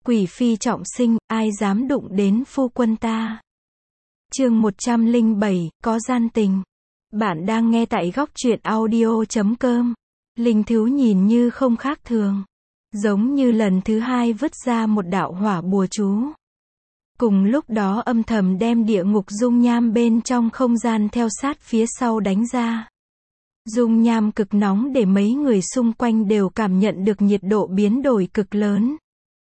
Quỷ phi trọng sinh, ai dám đụng đến phu quân ta. Chương 107, có gian tình. Bạn đang nghe tại góc truyện audio.com. Linh Thứu nhìn như không khác thường. Giống như lần thứ hai vứt ra một đạo hỏa bùa chú. Cùng lúc đó âm thầm đem địa ngục dung nham bên trong không gian theo sát phía sau đánh ra. Dung nham cực nóng để mấy người xung quanh đều cảm nhận được nhiệt độ biến đổi cực lớn.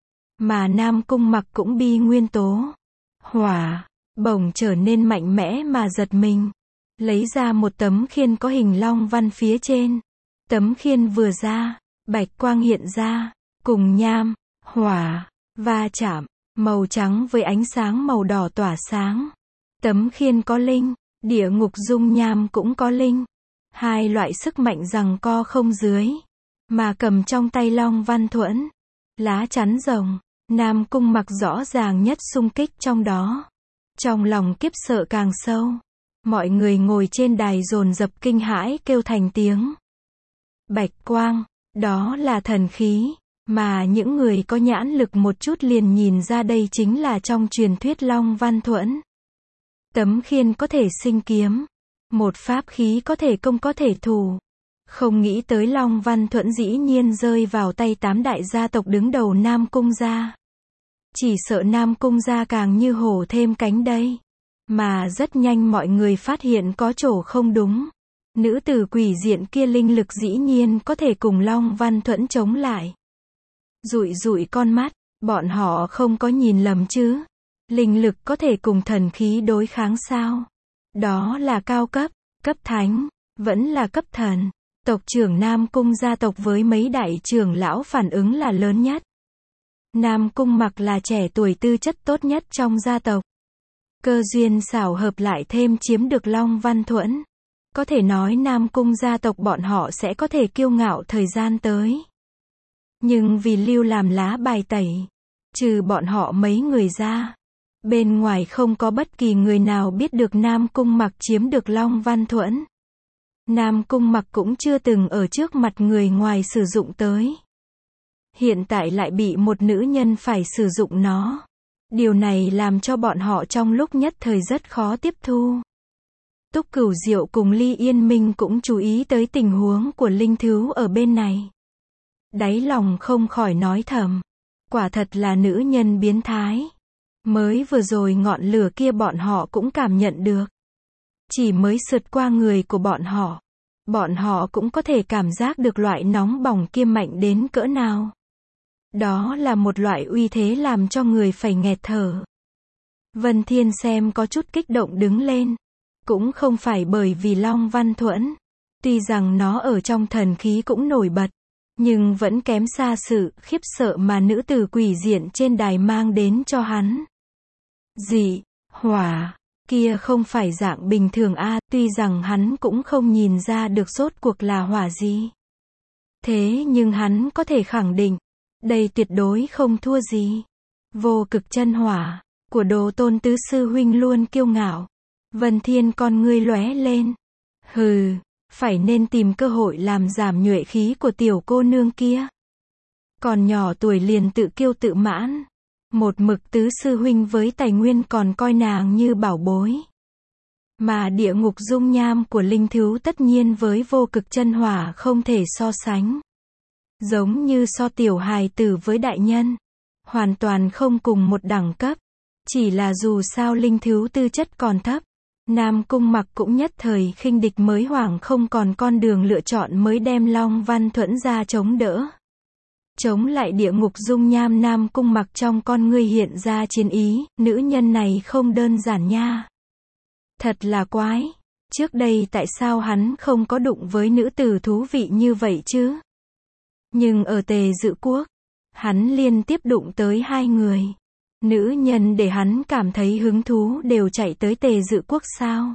Mà Nam Cung Mặc cũng bi nguyên tố hỏa, bỗng trở nên mạnh mẽ mà giật mình. Lấy ra một tấm khiên có hình long văn phía trên. Tấm khiên vừa ra, bạch quang hiện ra, cùng nham, hỏa, va chạm, màu trắng với ánh sáng màu đỏ tỏa sáng. Tấm khiên có linh, địa ngục dung nham cũng có linh. Hai loại sức mạnh giằng co không dưới. Mà cầm trong tay long văn thuẫn, lá chắn rồng, Nam Cung Mặc rõ ràng nhất xung kích trong đó. Trong lòng kiếp sợ càng sâu. Mọi người ngồi trên đài dồn dập kinh hãi kêu thành tiếng. Bạch quang, đó là thần khí, mà những người có nhãn lực một chút liền nhìn ra đây chính là trong truyền thuyết long văn thuẫn. Tấm khiên có thể sinh kiếm, một pháp khí có thể công có thể thủ. Không nghĩ tới long văn thuẫn dĩ nhiên rơi vào tay 8 đại gia tộc đứng đầu Nam Cung gia. Chỉ sợ Nam Cung gia càng như hổ thêm cánh đây. Mà rất nhanh mọi người phát hiện có chỗ không đúng. Nữ tử quỷ diện kia linh lực dĩ nhiên có thể cùng long văn thuẫn chống lại. Dụi dụi con mắt, bọn họ không có nhìn lầm chứ. Linh lực có thể cùng thần khí đối kháng sao? Đó là cao cấp, cấp thánh, vẫn là cấp thần. Tộc trưởng Nam Cung gia tộc với mấy đại trưởng lão phản ứng là lớn nhất. Nam Cung Mặc là trẻ tuổi tư chất tốt nhất trong gia tộc. Cơ duyên xảo hợp lại thêm chiếm được long văn thuẫn. Có thể nói Nam Cung gia tộc bọn họ sẽ có thể kiêu ngạo thời gian tới. Nhưng vì lưu làm lá bài tẩy, trừ bọn họ mấy người ra, bên ngoài không có bất kỳ người nào biết được Nam Cung Mặc chiếm được long văn thuẫn. Nam Cung Mặc cũng chưa từng ở trước mặt người ngoài sử dụng tới. Hiện tại lại bị một nữ nhân phải sử dụng nó. Điều này làm cho bọn họ trong lúc nhất thời rất khó tiếp thu. Túc Cửu Diệu cùng Ly Yên Minh cũng chú ý tới tình huống của Linh Thứu ở bên này. Đáy lòng không khỏi nói thầm. Quả thật là nữ nhân biến thái. Mới vừa rồi ngọn lửa kia bọn họ cũng cảm nhận được. Chỉ mới sượt qua người của bọn họ cũng có thể cảm giác được loại nóng bỏng kia mạnh đến cỡ nào. Đó là một loại uy thế làm cho người phải nghẹt thở. Vân Thiên xem có chút kích động đứng lên. Cũng không phải bởi vì long văn thuẫn. Tuy rằng nó ở trong thần khí cũng nổi bật. Nhưng vẫn kém xa sự khiếp sợ mà nữ tử quỷ diện trên đài mang đến cho hắn. Dị, hỏa, kia không phải dạng bình thường a. Tuy rằng hắn cũng không nhìn ra được rốt cuộc là hỏa gì. Thế nhưng hắn có thể khẳng định. Đây tuyệt đối không thua gì. Vô cực chân hỏa, của Đồ Tôn tứ sư huynh luôn kiêu ngạo. Vân Thiên con ngươi lóe lên. Hừ, phải nên tìm cơ hội làm giảm nhuệ khí của tiểu cô nương kia. Còn nhỏ tuổi liền tự kiêu tự mãn. Một mực tứ sư huynh với tài nguyên còn coi nàng như bảo bối. Mà địa ngục dung nham của Linh Thứu tất nhiên với vô cực chân hỏa không thể so sánh. Giống như so tiểu hài tử với đại nhân. Hoàn toàn không cùng một đẳng cấp. Chỉ là dù sao Linh Thứu tư chất còn thấp. Nam Cung Mặc cũng nhất thời khinh địch mới hoảng không còn con đường lựa chọn mới đem long văn thuẫn ra chống đỡ. Chống lại địa ngục dung nham. Nam Cung Mặc trong con ngươi hiện ra chiến ý. Nữ nhân này không đơn giản nha. Thật là quái. Trước đây tại sao hắn không có đụng với nữ tử thú vị như vậy chứ? Nhưng ở Tề Dự Quốc, hắn liên tiếp đụng tới 2 người. Nữ nhân để hắn cảm thấy hứng thú đều chạy tới Tề Dự Quốc sao?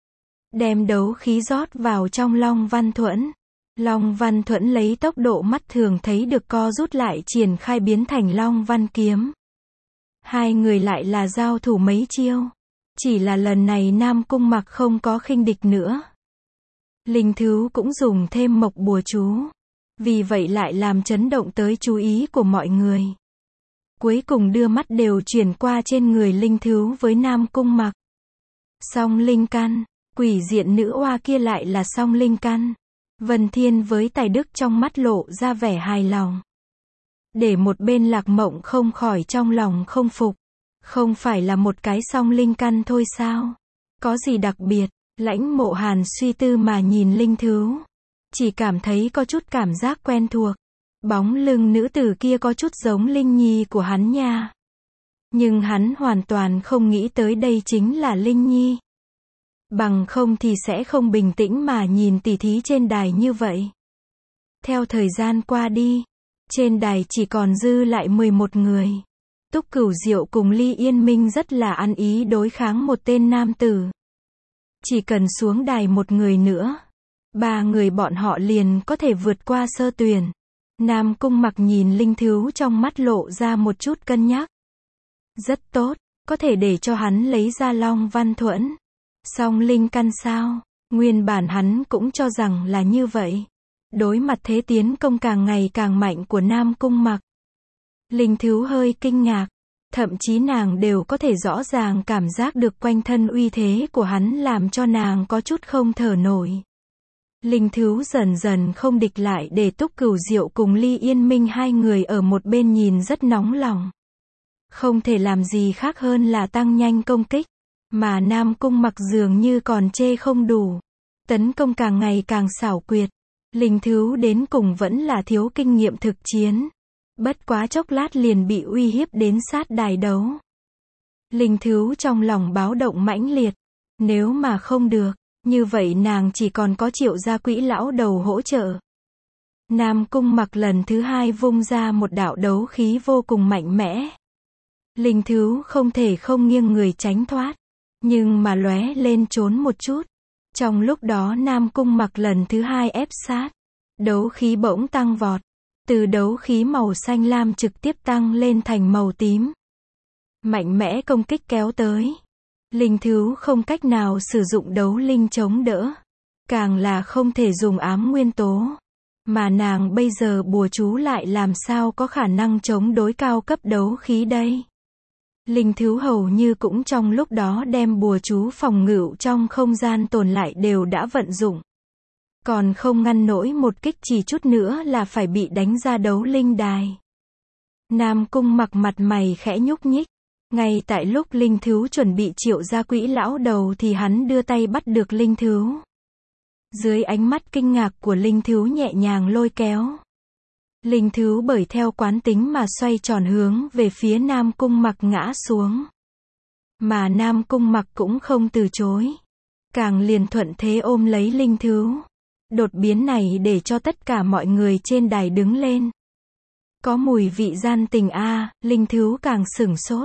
Đem đấu khí rót vào trong long văn thuẫn. Long văn thuẫn lấy tốc độ mắt thường thấy được co rút lại triển khai biến thành long văn kiếm. 2 người lại là giao thủ mấy chiêu. Chỉ là lần này Nam Cung Mặc không có khinh địch nữa. Linh Thứu cũng dùng thêm mộc bùa chú. Vì vậy lại làm chấn động tới chú ý của mọi người. cuối cùng đưa mắt đều chuyển qua trên người Linh Thứu với Nam Cung Mặc. Song linh căn, quỷ diện nữ oa kia lại là song linh căn. Vân Thiên với tài đức trong mắt lộ ra vẻ hài lòng. Để một bên Lạc Mộng không khỏi trong lòng không phục. Không phải là một cái song linh căn thôi sao? Có gì đặc biệt? Lãnh Mộ Hàn suy tư mà nhìn Linh Thứu. Chỉ cảm thấy có chút cảm giác quen thuộc. Bóng lưng nữ tử kia có chút giống Linh Nhi của hắn nha. Nhưng hắn hoàn toàn không nghĩ tới đây chính là Linh Nhi. Bằng không thì sẽ không bình tĩnh mà nhìn tỉ thí trên đài như vậy. Theo thời gian qua đi, trên đài chỉ còn dư lại 11 người. Túc Cửu Diệu cùng Ly Yên Minh rất là ăn ý đối kháng một tên nam tử. Chỉ cần xuống đài một người nữa, 3 người bọn họ liền có thể vượt qua sơ tuyển. Nam Cung Mặc nhìn Linh Thứu trong mắt lộ ra một chút cân nhắc. Rất tốt, có thể để cho hắn lấy ra Long Văn Thuẫn. Song linh căn sao? Nguyên bản hắn cũng cho rằng là như vậy. Đối mặt thế tiến công càng ngày càng mạnh của Nam Cung Mặc, Linh Thứu hơi kinh ngạc. Thậm chí nàng đều có thể rõ ràng cảm giác được quanh thân uy thế của hắn làm cho nàng có chút không thở nổi. Linh Thứu dần dần không địch lại để Túc Cửu Diệu cùng Ly Yên Minh hai người ở một bên nhìn rất nóng lòng. Không thể làm gì khác hơn là tăng nhanh công kích. Mà Nam Cung Mặc dường như còn chê không đủ. Tấn công càng ngày càng xảo quyệt. Linh Thứu đến cùng vẫn là thiếu kinh nghiệm thực chiến. Bất quá chốc lát liền bị uy hiếp đến sát đài đấu. Linh Thứu trong lòng báo động mãnh liệt. Nếu mà không được, như vậy nàng chỉ còn có Triệu Gia Quỹ lão đầu hỗ trợ. Nam Cung Mặc lần thứ hai vung ra một đạo đấu khí vô cùng mạnh mẽ. Linh Thứu không thể không nghiêng người tránh thoát. Nhưng mà lóe lên trốn một chút. Trong lúc đó Nam Cung Mặc lần thứ hai ép sát. Đấu khí bỗng tăng vọt. Từ đấu khí màu xanh lam trực tiếp tăng lên thành màu tím. Mạnh mẽ công kích kéo tới. Linh Thứu không cách nào sử dụng đấu linh chống đỡ. Càng là không thể dùng ám nguyên tố. Mà nàng bây giờ bùa chú lại làm sao có khả năng chống đối cao cấp đấu khí đây. Linh Thứu hầu như cũng trong lúc đó đem bùa chú phòng ngự trong không gian tồn lại đều đã vận dụng. Còn không ngăn nổi một kích, chỉ chút nữa là phải bị đánh ra đấu linh đài. Nam Cung Mặc mặt mày khẽ nhúc nhích. Ngay tại lúc Linh Thứu chuẩn bị Triệu Gia Quỹ lão đầu thì hắn đưa tay bắt được Linh Thứu. Dưới ánh mắt kinh ngạc của Linh Thứu nhẹ nhàng lôi kéo. Linh Thứu bởi theo quán tính mà xoay tròn hướng về phía Nam Cung Mặc ngã xuống. Mà Nam Cung Mặc cũng không từ chối. Càng liền thuận thế ôm lấy Linh Thứu. Đột biến này để cho tất cả mọi người trên đài đứng lên. Có mùi vị gian tình a. Linh Thứu càng sửng sốt.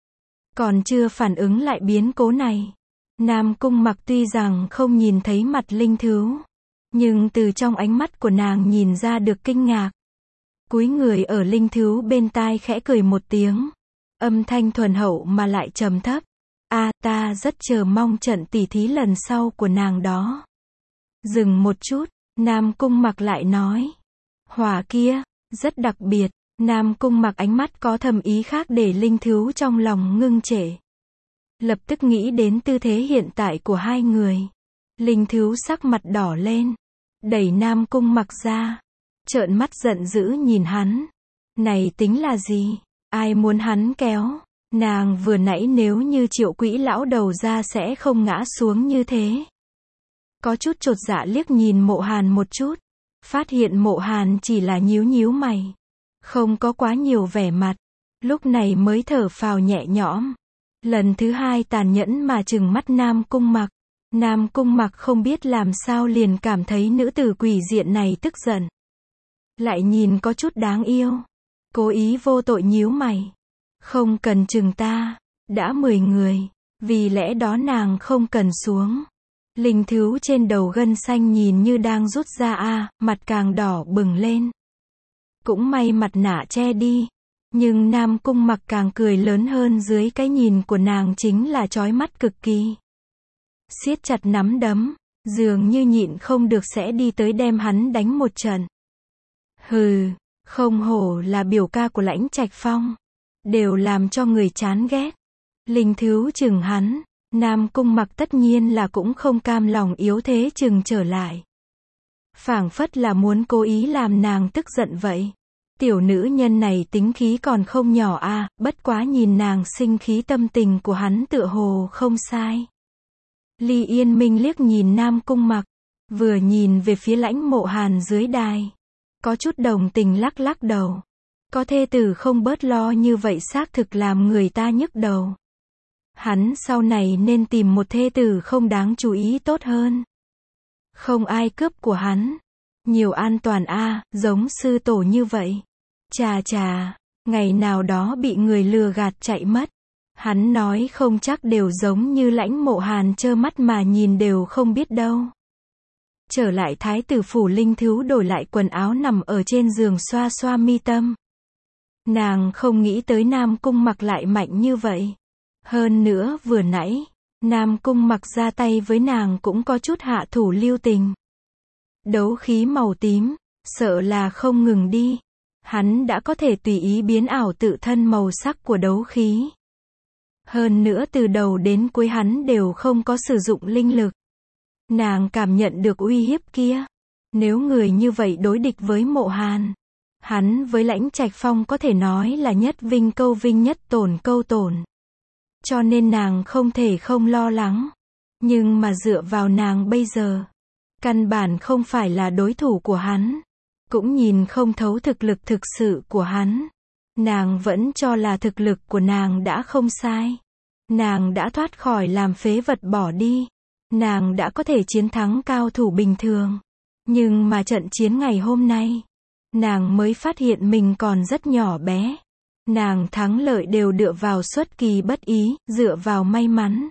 Còn chưa phản ứng lại biến cố này. Nam Cung Mặc tuy rằng không nhìn thấy mặt Linh Thứu, nhưng từ trong ánh mắt của nàng nhìn ra được kinh ngạc. Cúi người ở Linh Thứu bên tai khẽ cười một tiếng. Âm thanh thuần hậu mà lại trầm thấp. Ta rất chờ mong trận tỉ thí lần sau của nàng đó. Dừng một chút, Nam Cung Mặc lại nói. Hỏa kia, rất đặc biệt. Nam Cung Mặc ánh mắt có thầm ý khác để Linh Thứu trong lòng ngưng trệ. Lập tức nghĩ đến tư thế hiện tại của hai người. Linh Thứu sắc mặt đỏ lên. Đẩy Nam Cung Mặc ra. Trợn mắt giận dữ nhìn hắn. Này tính là gì? Ai muốn hắn kéo? Nàng vừa nãy nếu như Triệu Quỹ lão đầu ra sẽ không ngã xuống như thế. Có chút chột dạ liếc nhìn Mộ Hàn một chút. Phát hiện Mộ Hàn chỉ là nhíu nhíu mày. Không có quá nhiều vẻ mặt. Lúc này mới thở phào nhẹ nhõm. Lần thứ hai tàn nhẫn mà trừng mắt Nam Cung Mặc. Nam Cung Mặc không biết làm sao liền cảm thấy nữ tử quỷ diện này tức giận. Lại nhìn có chút đáng yêu. Cố ý vô tội nhíu mày. Không cần chừng ta. Đã 10 người. Vì lẽ đó nàng không cần xuống. Linh Thứu trên đầu gân xanh nhìn như đang rút ra mặt càng đỏ bừng lên. Cũng may mặt nạ che đi. Nhưng Nam Cung Mặc càng cười lớn hơn dưới cái nhìn của nàng chính là chói mắt cực kỳ. Siết chặt nắm đấm. Dường như nhịn không được sẽ đi tới đem hắn đánh một trận. Hừ, không hổ là biểu ca của Lãnh Trạch Phong. đều làm cho người chán ghét. Linh Thiếu chừng hắn, Nam Cung Mặc tất nhiên là cũng không cam lòng yếu thế chừng trở lại. Phảng phất là muốn cố ý làm nàng tức giận vậy. Tiểu nữ nhân này tính khí còn không nhỏ a, bất quá nhìn nàng sinh khí tâm tình của hắn tựa hồ không sai. Ly Yên Minh liếc nhìn Nam Cung Mặc, vừa nhìn về phía Lãnh Mộ Hàn dưới đài. Có chút đồng tình lắc lắc đầu. Có thê tử không bớt lo như vậy xác thực làm người ta nhức đầu. Hắn sau này nên tìm một thê tử không đáng chú ý tốt hơn. Không ai cướp của hắn. Nhiều an toàn a, giống sư tổ như vậy. Chà chà, ngày nào đó bị người lừa gạt chạy mất. Hắn nói không chắc đều giống như Lãnh Mộ Hàn trơ mắt mà nhìn đều không biết đâu. Trở lại thái tử phủ, Linh Thiếu đổi lại quần áo nằm ở trên giường xoa xoa mi tâm. Nàng không nghĩ tới Nam Cung Mặc lại mạnh như vậy. Hơn nữa vừa nãy, Nam Cung Mặc ra tay với nàng cũng có chút hạ thủ lưu tình. Đấu khí màu tím, sợ là không ngừng đi. Hắn đã có thể tùy ý biến ảo tự thân màu sắc của đấu khí. Hơn nữa từ đầu đến cuối hắn đều không có sử dụng linh lực. Nàng cảm nhận được uy hiếp kia. Nếu người như vậy đối địch với Mộ Hàn, hắn với Lãnh Trạch Phong có thể nói là nhất vinh câu vinh nhất tổn câu tổn. Cho nên nàng không thể không lo lắng. Nhưng mà dựa vào nàng bây giờ, căn bản không phải là đối thủ của hắn. Cũng nhìn không thấu thực lực thực sự của hắn. Nàng vẫn cho là thực lực của nàng đã không sai. Nàng đã thoát khỏi làm phế vật bỏ đi. Nàng đã có thể chiến thắng cao thủ bình thường. Nhưng mà trận chiến ngày hôm nay, nàng mới phát hiện mình còn rất nhỏ bé. Nàng thắng lợi đều dựa vào xuất kỳ bất ý, dựa vào may mắn,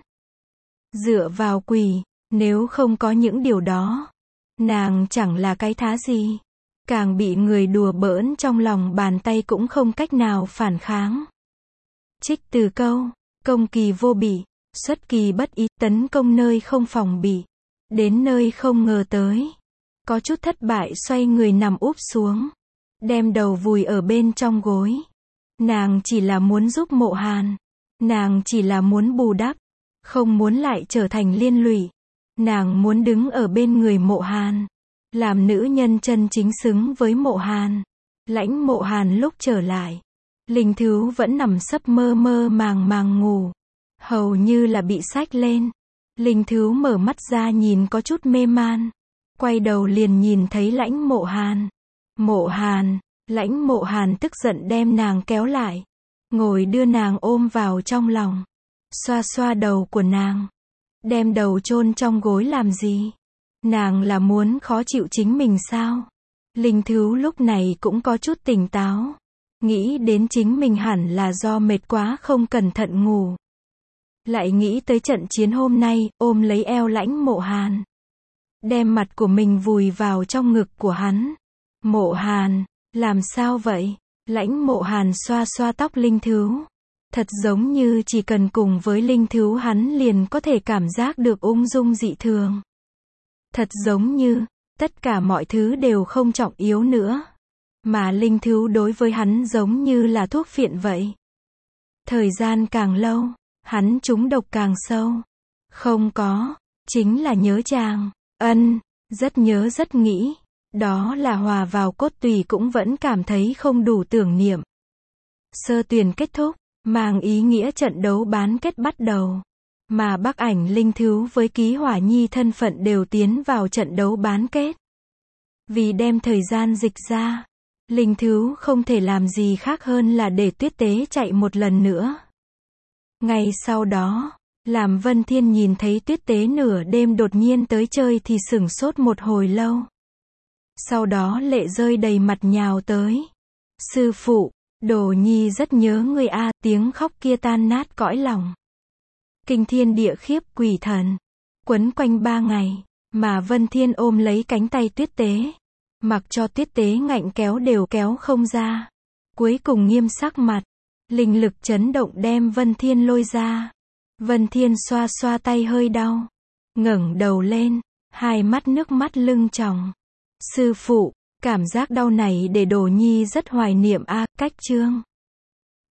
dựa vào quỷ. Nếu không có những điều đó, nàng chẳng là cái thá gì. Càng bị người đùa bỡn trong lòng bàn tay cũng không cách nào phản kháng. Trích từ câu, công kỳ vô bị, xuất kỳ bất ý, tấn công nơi không phòng bị, đến nơi không ngờ tới. Có chút thất bại xoay người nằm úp xuống, đem đầu vùi ở bên trong gối. Nàng chỉ là muốn giúp Mộ Hàn. Nàng chỉ là muốn bù đắp, không muốn lại trở thành liên lụy. Nàng muốn đứng ở bên người Mộ Hàn, làm nữ nhân chân chính xứng với Mộ Hàn. Lãnh Mộ Hàn lúc trở lại, Linh Thiếu vẫn nằm sấp mơ mơ màng màng ngủ, hầu như là bị xách lên. Linh Thiếu mở mắt ra nhìn có chút mê man, quay đầu liền nhìn thấy Lãnh Mộ Hàn. Mộ Hàn, Lãnh Mộ Hàn tức giận đem nàng kéo lại, ngồi đưa nàng ôm vào trong lòng, xoa xoa đầu của nàng. Đem đầu chôn trong gối làm gì? Nàng là muốn khó chịu chính mình sao? Linh Thiếu lúc này cũng có chút tỉnh táo, nghĩ đến chính mình hẳn là do mệt quá không cẩn thận ngủ. Lại nghĩ tới trận chiến hôm nay, ôm lấy eo Lãnh Mộ Hàn, đem mặt của mình vùi vào trong ngực của hắn. Mộ Hàn, làm sao vậy? Lãnh Mộ Hàn xoa xoa tóc Linh Thiếu. Thật giống như chỉ cần cùng với Linh Thiếu hắn liền có thể cảm giác được ung dung dị thường. Thật giống như, tất cả mọi thứ đều không trọng yếu nữa. Mà Linh Thiếu đối với hắn giống như là thuốc phiện vậy. Thời gian càng lâu, hắn trúng độc càng sâu. Không có, chính là nhớ chàng. Rất nhớ rất nghĩ. Đó là hòa vào cốt tủy cũng vẫn cảm thấy không đủ tưởng niệm. Sơ tuyển kết thúc, mang ý nghĩa trận đấu bán kết bắt đầu. Mà Bắc Ảnh Linh Thiếu với Ký Hỏa Nhi thân phận đều tiến vào trận đấu bán kết. Vì đem thời gian dịch ra, Linh Thiếu không thể làm gì khác hơn là để Tuyết Tế chạy một lần nữa. Ngày sau đó, làm Vân Thiên nhìn thấy Tuyết Tế nửa đêm đột nhiên tới chơi thì sửng sốt một hồi lâu. Sau đó lệ rơi đầy mặt nhào tới. Sư phụ, Đồ Nhi rất nhớ người a, tiếng khóc kia tan nát cõi lòng. Kinh thiên địa khiếp quỷ thần, quấn quanh 3 ngày, mà Vân Thiên ôm lấy cánh tay Tuyết Tế, mặc cho Tuyết Tế ngạnh kéo đều kéo không ra. Cuối cùng nghiêm sắc mặt, linh lực chấn động đem Vân Thiên lôi ra. Vân Thiên xoa xoa tay hơi đau, ngẩng đầu lên, hai mắt nước mắt lưng tròng. Sư phụ, cảm giác đau này để Đồ Nhi rất hoài niệm a. Cách chương